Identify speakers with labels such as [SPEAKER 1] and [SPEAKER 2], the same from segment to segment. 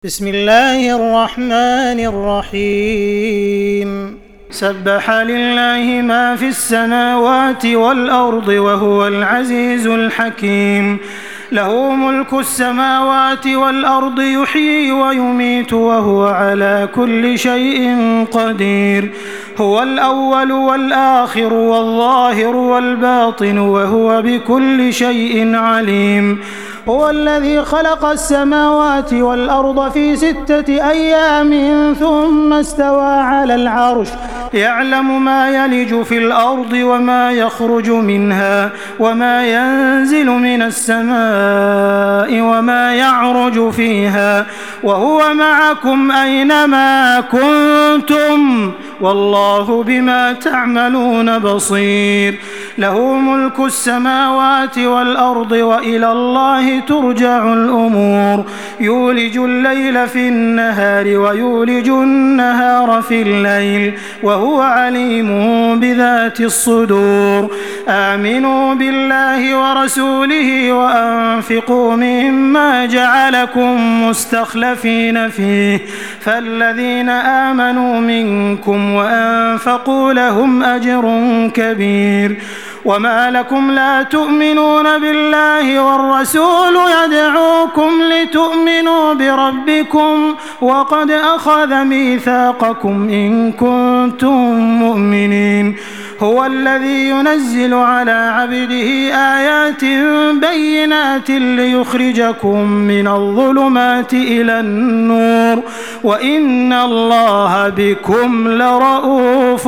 [SPEAKER 1] بسم الله الرحمن الرحيم سبح لله ما في السماوات والأرض وهو العزيز الحكيم له ملك السماوات والأرض يحيي ويميت وهو على كل شيء قدير هو الأول والآخر والظاهر والباطن وهو بكل شيء عليم هو الذي خلق السماوات والأرض في 6 أيام ثم استوى على العرش يعلم ما يلج في الأرض وما يخرج منها وما ينزل من السماء وما يعرج فيها وهو معكم أينما كنتم والله بما تعملون بصير له ملك السماوات والأرض وإلى الله ترجع الأمور يولج الليل في النهار ويولج النهار في الليل وهو عليم بذات الصدور آمنوا بالله ورسوله وأنفقوا مما جعلكم مستخلفين فيه فالذين آمنوا منكم وأنفقوا لهم أجر كبير وما لكم لا تؤمنون بالله والرسول يدعوكم لتؤمنوا بربكم وقد أخذ ميثاقكم إن كنتم مؤمنين هو الذي ينزل على عبده آيات بينات ليخرجكم من الظلمات إلى النور وإن الله بكم لرءوف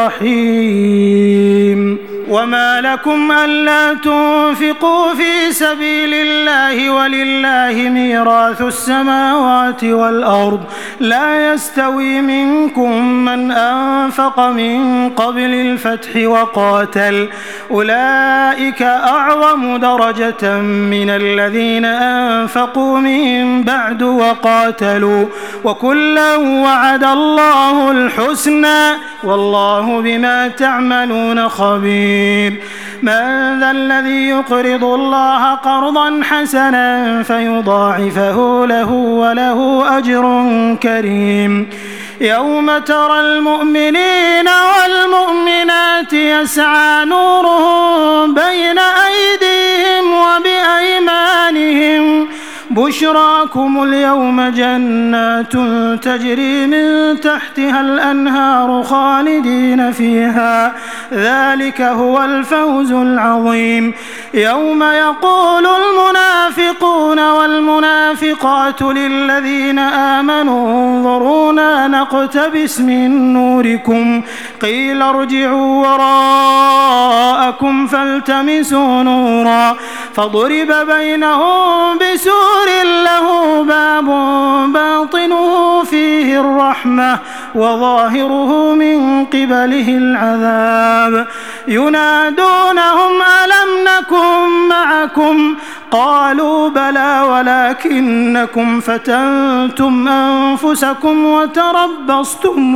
[SPEAKER 1] رحيم وما لكم ألا تنفقوا في سبيل الله ولله ميراث السماوات والأرض لا يستوي منكم من أنفق من قبل الفتح وقاتل أولئك أعظم درجة من الذين أنفقوا من بعد وقاتلوا وكلا وعد الله الحسنى والله بما تعملون خبير من ذا الذي يقرض الله قرضا حسنا فيضاعفه له وله أجر كريم يوم ترى المؤمنين والمؤمنات يسعى نورهم بين أيديهم وبأيمانهم بشراكم اليوم جنات تجري من تحتها الأنهار خالدين فيها ذلك هو الفوز العظيم يوم يقول المنافقون والمنافقات للذين آمنوا انظرونا نقتبس من نوركم قيل ارجعوا وراءكم فالتمسوا نورا فضرب بينهم بسور له باب باطنه فيه الرحمة وظاهره من قبله العذاب ينادونهم ألم نكن معكم قالوا بلى ولكنكم فتنتم أنفسكم وتربصتم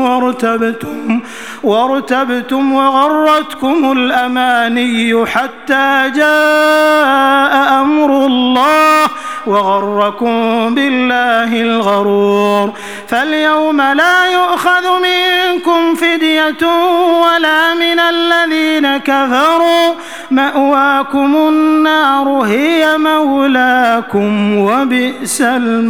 [SPEAKER 1] وارتبتم وغرتكم الأماني حتى جاء أمر الله وغركم بالله الغرور فاليوم لا يؤخذ منكم فدية ولا من الذين كفروا مأواكم النار هي مولاكم وبئس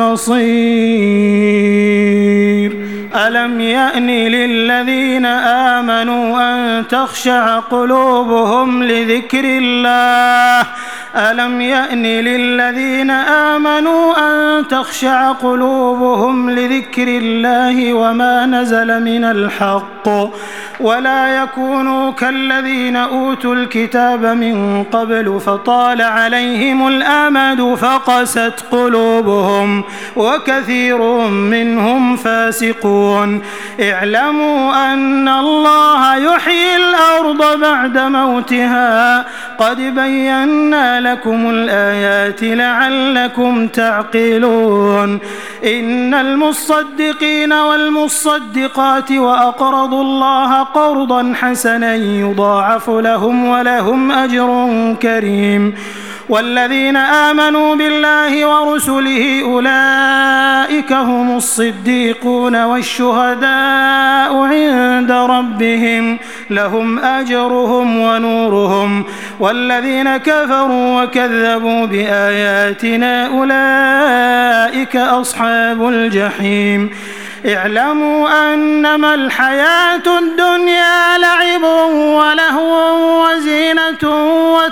[SPEAKER 1] المصير ألم يأن للذين آمنوا أن تخشع قلوبهم لذكر الله ألم يأن للذين آمنوا أن تخشع قلوبهم لذكر الله وما نزل من الحق ولا يكونوا كالذين أوتوا الكتاب من قبل فطال عليهم الأمد فقست قلوبهم وكثير منهم فاسقون اعلموا أن الله يحيي الأرض بعد موتها قد بينا لكم الآيات لعلكم تعقلون إن المصدقين والمصدقات وأقرضوا الله قرضا حسنا يضاعف لهم ولهم أجر كريم والذين آمنوا بالله ورسله أولئك هم الصديقون والشهداء عند ربهم لهم أجرهم ونورهم والذين كفروا وكذبوا بآياتنا أولئك أصحاب الجحيم اعلموا أنما الحياة الدنيا لعب ولهو وزينة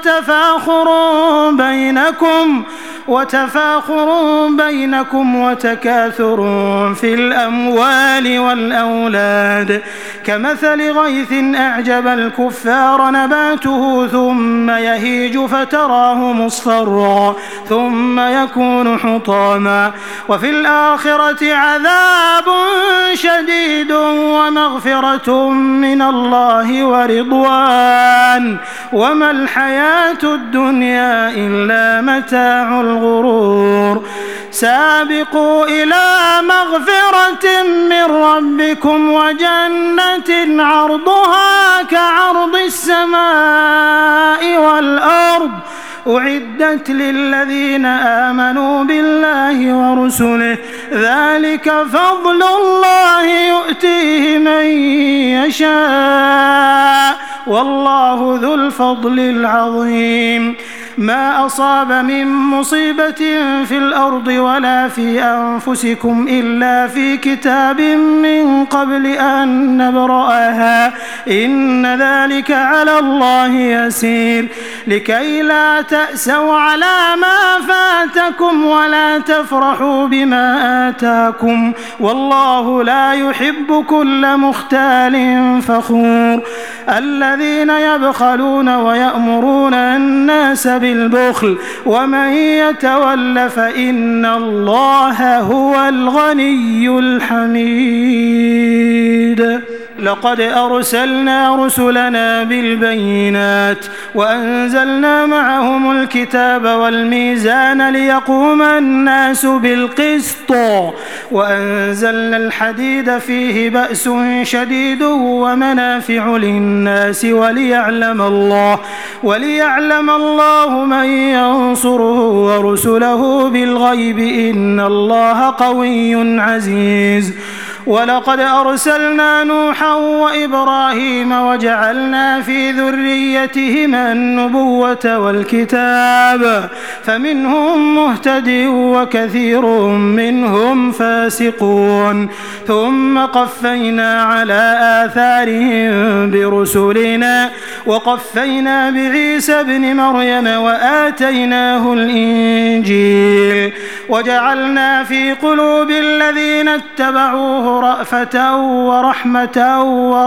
[SPEAKER 1] وتفاخر بينكم وتكاثر في الأموال والأولاد كمثل غيث أعجب الكفار نباته ثم يهيج فتراه مصفرا ثم يكون حطاما وفي الآخرة عذاب شديد ومغفرة من الله ورضوان وما الحياة الدنيا إلا متاع الغرور سابقوا إلى مغفرة من ربكم وجنة عرضها كعرض السماء والأرض أعدت للذين آمنوا بالله ورسله ذلك فضل الله يؤتيه من يشاء والله ذو الفضل العظيم ما أصاب من مصيبة في الأرض ولا في أنفسكم إلا في كتاب من قبل أن نبرأها إن ذلك على الله يسير لكي لا تأسوا على ما فاتكم ولا تفرحوا بما آتاكم والله لا يحب كل مختال فخور الذين يبخلون ويأمرون الناس بالبخل ومن يتول فإن الله هو الغني الحميد لقد أرسلنا رسلنا بالبينات وأنزلنا معهم الكتاب والميزان ليقوم الناس بالقسط وأنزلنا الحديد فيه بأس شديد ومنافع للناس وليعلم الله من ينصره ورسله بالغيب إن الله قوي عزيز ولقد أرسلنا نوحا وإبراهيم وجعلنا في ذريتهما النبوة والكتاب فمنهم مهتد وكثير منهم فاسقون ثم قفينا على آثارهم برسلنا وقفينا بعيسى ابن مريم وآتيناه الإنجيل وجعلنا في قلوب الذين اتبعوه رأفة ورحمة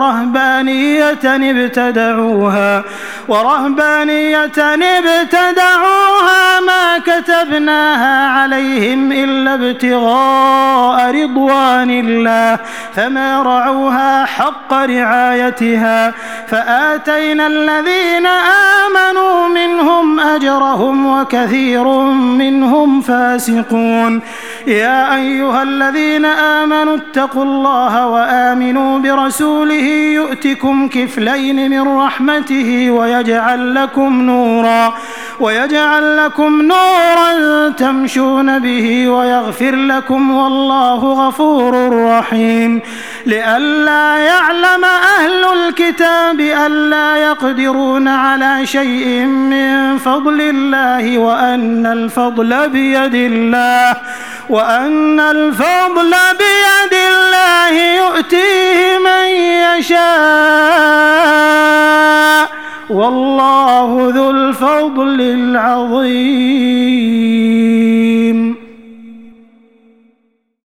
[SPEAKER 1] ورهبانية ابتدعوها ما كتبناها عليهم إلا ابتغاء رضوان الله فما رعوها حق رعايتها فآتينا الذين آمنوا منهم أجرهم وكثير منهم فاسقون يا أيها الذين آمنوا اتقوا الله وآمنوا برسوله يؤتكم كفلين من رحمته ويجعل لكم نورا تمشون به ويغفر لكم والله غفور رحيم لئلا يعلم أهل الكتاب ألا يقدرون على شيء من فضل الله وأن الفضل بيد الله يؤتيه من يشاء والله ذو الفضل العظيم